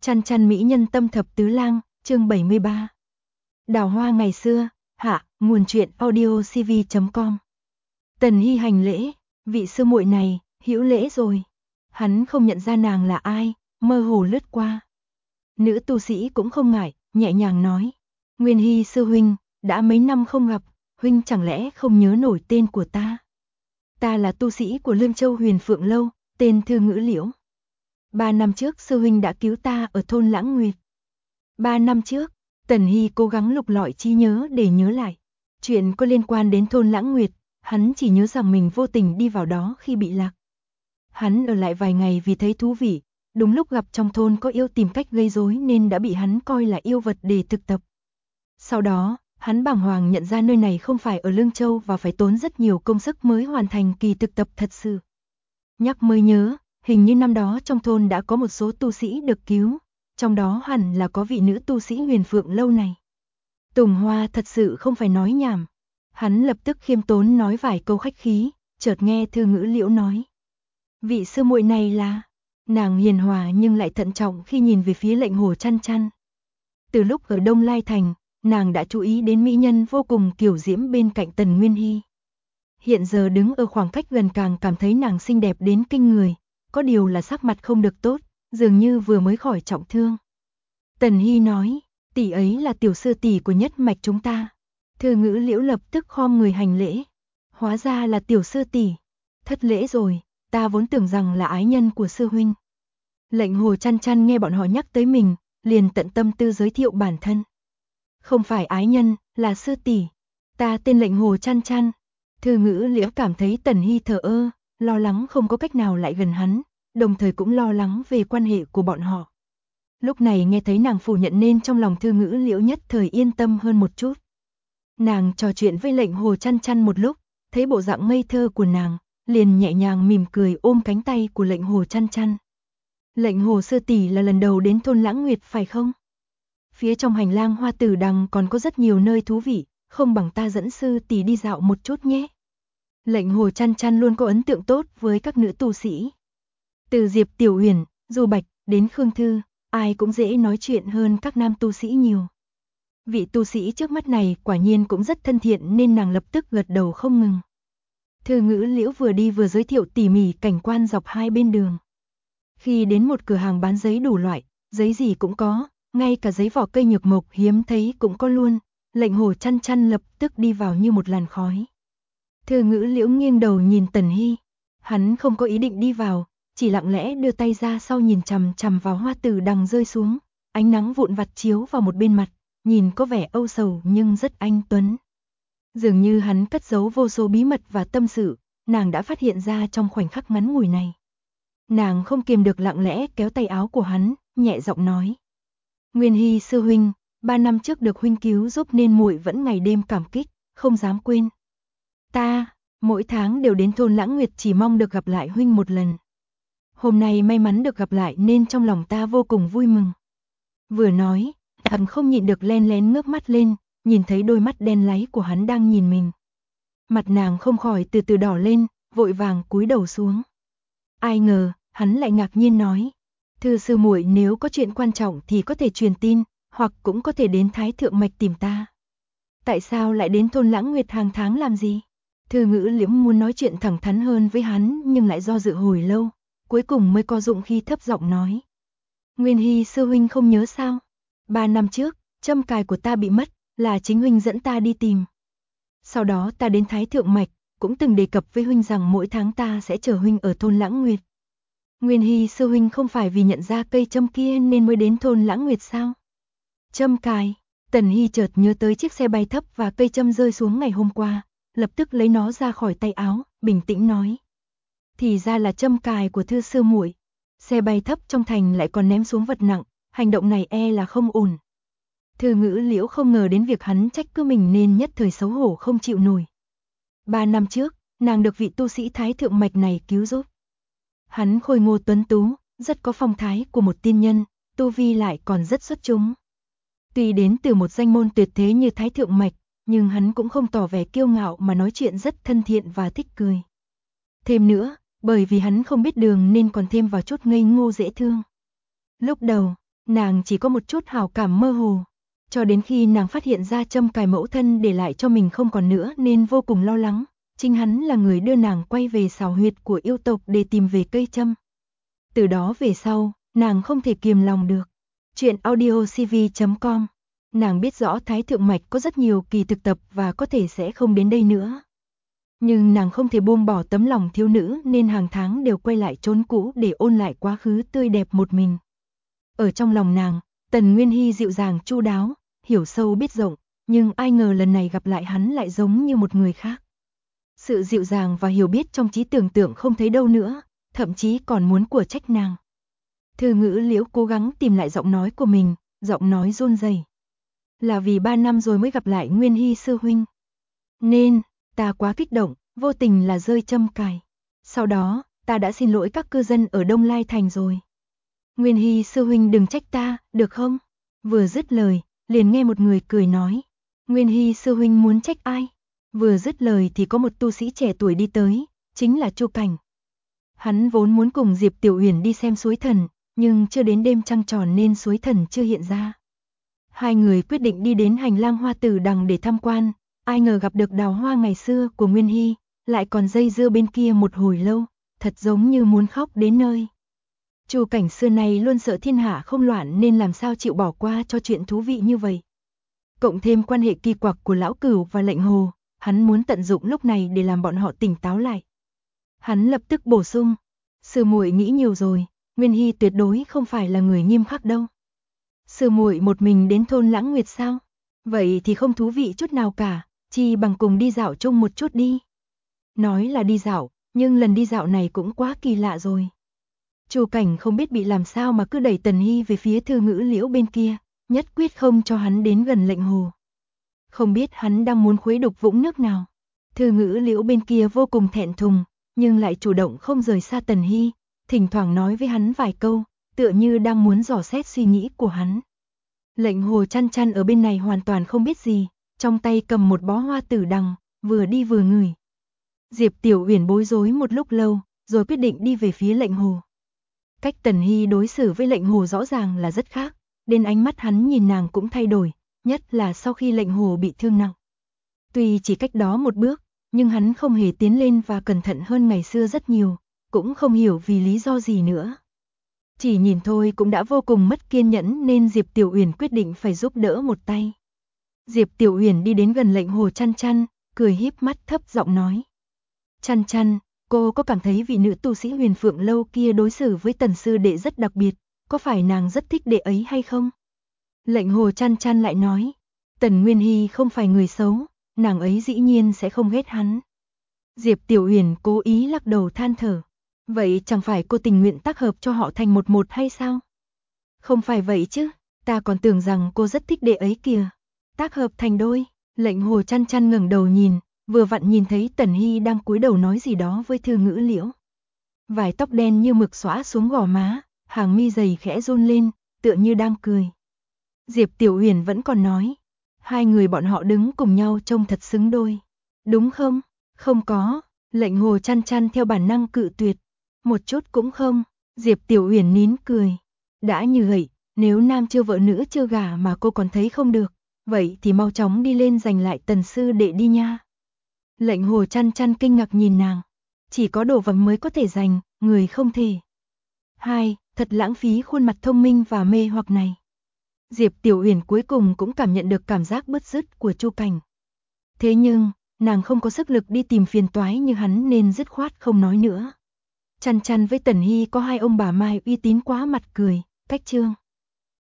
Chăn chăn mỹ nhân tâm thập tứ lang, chương 73. Đào hoa ngày xưa, hạ, nguồn truyện audiocv.com. Tần Hy hành lễ, vị sư muội này, hữu lễ rồi. Hắn không nhận ra nàng là ai, mơ hồ lướt qua. Nữ tu sĩ cũng không ngại, nhẹ nhàng nói. Nguyên Hy sư huynh, đã mấy năm không gặp, huynh chẳng lẽ không nhớ nổi tên của ta? Ta là tu sĩ của Lương Châu Huyền Phượng Lâu, tên Thư Ngữ Liễu. 3 năm trước sư huynh đã cứu ta ở thôn Lãng Nguyệt. 3 năm trước, Tần Hy cố gắng lục lọi trí nhớ để nhớ lại. Chuyện có liên quan đến thôn Lãng Nguyệt, hắn chỉ nhớ rằng mình vô tình đi vào đó khi bị lạc. Hắn ở lại vài ngày vì thấy thú vị, đúng lúc gặp trong thôn có yêu tìm cách gây rối nên đã bị hắn coi là yêu vật để thực tập. Sau đó, hắn bàng hoàng nhận ra nơi này không phải ở Lương Châu và phải tốn rất nhiều công sức mới hoàn thành kỳ thực tập thật sự. Nhắc mới nhớ, hình như năm đó trong thôn đã có một số tu sĩ được cứu, trong đó hẳn là có vị nữ tu sĩ Huyền Phượng Lâu này. Tùng Hoa thật sự không phải nói nhảm. Hắn lập tức khiêm tốn nói vài câu khách khí, chợt nghe Thư Ngữ Liễu nói. Vị sư muội này là... Nàng hiền hòa nhưng lại thận trọng khi nhìn về phía Lệnh Hồ Chăn Chăn. Từ lúc ở Đông Lai Thành, nàng đã chú ý đến mỹ nhân vô cùng kiều diễm bên cạnh Tần Nguyên Hy. Hiện giờ đứng ở khoảng cách gần càng cảm thấy nàng xinh đẹp đến kinh người, có điều là sắc mặt không được tốt, dường như vừa mới khỏi trọng thương. Tần Hy nói, tỷ ấy là tiểu sư tỷ của nhất mạch chúng ta. Thư Ngữ Liễu lập tức khom người hành lễ. Hóa ra là tiểu sư tỷ, thất lễ rồi, ta vốn tưởng rằng là ái nhân của sư huynh. Lệnh Hồ Chăn Chăn nghe bọn họ nhắc tới mình, liền tận tâm tư giới thiệu bản thân. Không phải ái nhân, là sư tỷ. Ta tên Lệnh Hồ Chăn Chăn. Thư Ngữ Liễu cảm thấy Tần Hy thờ ơ, lo lắng không có cách nào lại gần hắn, đồng thời cũng lo lắng về quan hệ của bọn họ. Lúc này nghe thấy nàng phủ nhận nên trong lòng Thư Ngữ Liễu nhất thời yên tâm hơn một chút. Nàng trò chuyện với Lệnh Hồ Chăn Chăn một lúc, thấy bộ dạng ngây thơ của nàng, liền nhẹ nhàng mỉm cười ôm cánh tay của Lệnh Hồ Chăn Chăn. Lệnh Hồ sư tỷ là lần đầu đến thôn Lãng Nguyệt phải không? Phía trong hành lang Hoa Tử Đằng còn có rất nhiều nơi thú vị, không bằng ta dẫn sư tỷ đi dạo một chút nhé. Lệnh Hồ Chăn Chăn luôn có ấn tượng tốt với các nữ tu sĩ. Từ Diệp Tiểu Uyển, Du Bạch đến Khương Thư, ai cũng dễ nói chuyện hơn các nam tu sĩ nhiều. Vị tu sĩ trước mắt này quả nhiên cũng rất thân thiện nên nàng lập tức gật đầu không ngừng. Thư Ngữ Liễu vừa đi vừa giới thiệu tỉ mỉ cảnh quan dọc hai bên đường. Khi đến một cửa hàng bán giấy đủ loại, giấy gì cũng có, ngay cả giấy vỏ cây nhược mộc hiếm thấy cũng có luôn. Lệnh Hồ Chăn Chăn lập tức đi vào như một làn khói. Thư Ngữ Liễu nghiêng đầu nhìn Tần Hy. Hắn không có ý định đi vào, chỉ lặng lẽ đưa tay ra sau nhìn chằm chằm vào Hoa Tử Đằng rơi xuống. Ánh nắng vụn vặt chiếu vào một bên mặt, nhìn có vẻ âu sầu nhưng rất anh tuấn. Dường như hắn cất giấu vô số bí mật và tâm sự, nàng đã phát hiện ra trong khoảnh khắc ngắn ngủi này. Nàng không kiềm được lặng lẽ kéo tay áo của hắn, nhẹ giọng nói. Nguyên Hy sư huynh, 3 năm trước được huynh cứu giúp nên muội vẫn ngày đêm cảm kích, không dám quên. Ta, mỗi tháng đều đến thôn Lãng Nguyệt chỉ mong được gặp lại huynh một lần. Hôm nay may mắn được gặp lại nên trong lòng ta vô cùng vui mừng. Vừa nói, hắn không nhịn được len lén ngước mắt lên, nhìn thấy đôi mắt đen láy của hắn đang nhìn mình. Mặt nàng không khỏi từ từ đỏ lên, vội vàng cúi đầu xuống. Ai ngờ, hắn lại ngạc nhiên nói. Thư sư muội nếu có chuyện quan trọng thì có thể truyền tin, hoặc cũng có thể đến Thái Thượng Mạch tìm ta. Tại sao lại đến thôn Lãng Nguyệt hàng tháng làm gì? Thư Ngữ Liễu muốn nói chuyện thẳng thắn hơn với hắn nhưng lại do dự hồi lâu, cuối cùng mới có dụng khi thấp giọng nói. Nguyên Hy sư huynh không nhớ sao? 3 năm trước, châm cài của ta bị mất, là chính huynh dẫn ta đi tìm. Sau đó ta đến Thái Thượng Mạch, cũng từng đề cập với huynh rằng mỗi tháng ta sẽ chờ huynh ở thôn Lãng Nguyệt. Nguyên Hy sư huynh không phải vì nhận ra cây châm kia nên mới đến thôn Lãng Nguyệt sao? Châm cài, Tần Hy chợt nhớ tới chiếc xe bay thấp và cây châm rơi xuống ngày hôm qua, lập tức lấy nó ra khỏi tay áo, bình tĩnh nói. Thì ra là châm cài của Thư sư muội. Xe bay thấp trong thành lại còn ném xuống vật nặng, hành động này e là không ổn. Thư Ngữ Liễu không ngờ đến việc hắn trách cứ mình nên nhất thời xấu hổ không chịu nổi. 3 năm trước, nàng được vị tu sĩ Thái Thượng Mạch này cứu giúp. Hắn khôi ngô tuấn tú, rất có phong thái của một tiên nhân, tu vi lại còn rất xuất chúng. Tuy đến từ một danh môn tuyệt thế như Thái Thượng Mạch, nhưng hắn cũng không tỏ vẻ kiêu ngạo mà nói chuyện rất thân thiện và thích cười. Thêm nữa, bởi vì hắn không biết đường nên còn thêm vào chút ngây ngô dễ thương. Lúc đầu, Nàng chỉ có một chút hảo cảm mơ hồ, cho đến khi nàng phát hiện ra châm cài mẫu thân để lại cho mình không còn nữa nên vô cùng lo lắng. Chính hắn là người đưa nàng quay về xào huyệt của yêu tộc để tìm về cây châm. Từ đó về sau, nàng không thể kiềm lòng được. Chuyện audiocv.com. Nàng biết rõ Thái Thượng Mạch có rất nhiều kỳ thực tập và có thể sẽ không đến đây nữa. Nhưng nàng không thể buông bỏ tấm lòng thiếu nữ nên hàng tháng đều quay lại chốn cũ để ôn lại quá khứ tươi đẹp một mình. Ở trong lòng nàng, Tần Nguyên Hy dịu dàng chu đáo, hiểu sâu biết rộng, nhưng ai ngờ lần này gặp lại hắn lại giống như một người khác. Sự dịu dàng và hiểu biết trong trí tưởng tượng không thấy đâu nữa, thậm chí còn muốn của trách nàng. Thư Ngữ Liễu cố gắng tìm lại giọng nói của mình, giọng nói run rẩy. Là vì 3 năm rồi mới gặp lại Nguyên Hy sư huynh. Nên, ta quá kích động, vô tình là rơi châm cài. Sau đó, ta đã xin lỗi các cư dân ở Đông Lai Thành rồi. Nguyên Hy sư huynh đừng trách ta, được không? Vừa dứt lời, liền nghe một người cười nói. Nguyên Hy sư huynh muốn trách ai? Vừa dứt lời thì có một tu sĩ trẻ tuổi đi tới, chính là Chu Cảnh. Hắn vốn muốn cùng Diệp Tiểu Uyển đi xem suối thần, nhưng chưa đến đêm trăng tròn nên suối thần chưa hiện ra. Hai người quyết định đi đến hành lang Hoa Tử Đằng để tham quan, ai ngờ gặp được đào hoa ngày xưa của Nguyên Hy, lại còn dây dưa bên kia một hồi lâu, thật giống như muốn khóc đến nơi. Chu Cảnh xưa này luôn sợ thiên hạ không loạn nên làm sao chịu bỏ qua cho chuyện thú vị như vậy. Cộng thêm quan hệ kỳ quặc của Lão Cửu và Lệnh Hồ, hắn muốn tận dụng lúc này để làm bọn họ tỉnh táo lại. Hắn lập tức bổ sung, sư muội nghĩ nhiều rồi, Nguyên Hy tuyệt đối không phải là người nghiêm khắc đâu. Sư muội một mình đến thôn Lãng Nguyệt sao? Vậy thì không thú vị chút nào cả, chi bằng cùng đi dạo chung một chút đi. Nói là đi dạo, nhưng lần đi dạo này cũng quá kỳ lạ rồi. Chu Cảnh không biết bị làm sao mà cứ đẩy Tần Hy về phía Thư Ngữ Liễu bên kia, nhất quyết không cho hắn đến gần Lệnh Hồ. Không biết hắn đang muốn khuấy đục vũng nước nào. Thư Ngữ Liễu bên kia vô cùng thẹn thùng, nhưng lại chủ động không rời xa Tần Hy, thỉnh thoảng nói với hắn vài câu, tựa như đang muốn dò xét suy nghĩ của hắn. Lệnh Hồ chăn chăn ở bên này hoàn toàn không biết gì, trong tay cầm một bó hoa tử đằng, vừa đi vừa ngửi. Diệp Tiểu Uyển bối rối một lúc lâu, rồi quyết định đi về phía Lệnh Hồ. Cách Tần Hy đối xử với Lệnh Hồ rõ ràng là rất khác, đến ánh mắt hắn nhìn nàng cũng thay đổi, nhất là sau khi Lệnh Hồ bị thương nặng. Tuy chỉ cách đó một bước, nhưng hắn không hề tiến lên và cẩn thận hơn ngày xưa rất nhiều, cũng không hiểu vì lý do gì nữa. Chỉ nhìn thôi cũng đã vô cùng mất kiên nhẫn nên Diệp Tiểu Uyển quyết định phải giúp đỡ một tay. Diệp Tiểu Uyển đi đến gần Lệnh Hồ chăn chăn, cười híp mắt thấp giọng nói. Chăn chăn, cô có cảm thấy vị nữ tu sĩ Huyền Phượng Lâu kia đối xử với Tần sư đệ rất đặc biệt, có phải nàng rất thích đệ ấy hay không? Lệnh Hồ chăn chăn lại nói, Tần Nguyên Hy không phải người xấu, nàng ấy dĩ nhiên sẽ không ghét hắn. Diệp Tiểu Uyển cố ý lắc đầu than thở, vậy chẳng phải cô tình nguyện tác hợp cho họ thành một hay sao? Không phải vậy chứ, ta còn tưởng rằng cô rất thích đệ ấy kìa. Tác hợp thành đôi, Lệnh Hồ chăn chăn ngẩng đầu nhìn, vừa vặn nhìn thấy Tần Hy đang cúi đầu nói gì đó với Thư Ngữ Liễu. Vài tóc đen như mực xõa xuống gò má, hàng mi dày khẽ run lên, tựa như đang cười. Diệp Tiểu Uyển vẫn còn nói, hai người bọn họ đứng cùng nhau trông thật xứng đôi. Đúng không? Không có, Lệnh Hồ chăn chăn theo bản năng cự tuyệt. Một chút cũng không, Diệp Tiểu Uyển nín cười. Đã như vậy, nếu nam chưa vợ nữ chưa gả mà cô còn thấy không được, vậy thì mau chóng đi lên giành lại Tần sư đệ đi nha. Lệnh Hồ chăn chăn kinh ngạc nhìn nàng. Chỉ có đồ vàng mới có thể giành, người không thể. Thật lãng phí khuôn mặt thông minh và mê hoặc này. Diệp Tiểu Uyển cuối cùng cũng cảm nhận được cảm giác bứt rứt của Chu Cảnh. Thế nhưng, nàng không có sức lực đi tìm phiền toái như hắn nên dứt khoát không nói nữa. Chăn chăn với Tần Hy có hai ông bà Mai uy tín quá mặt cười, cách chương.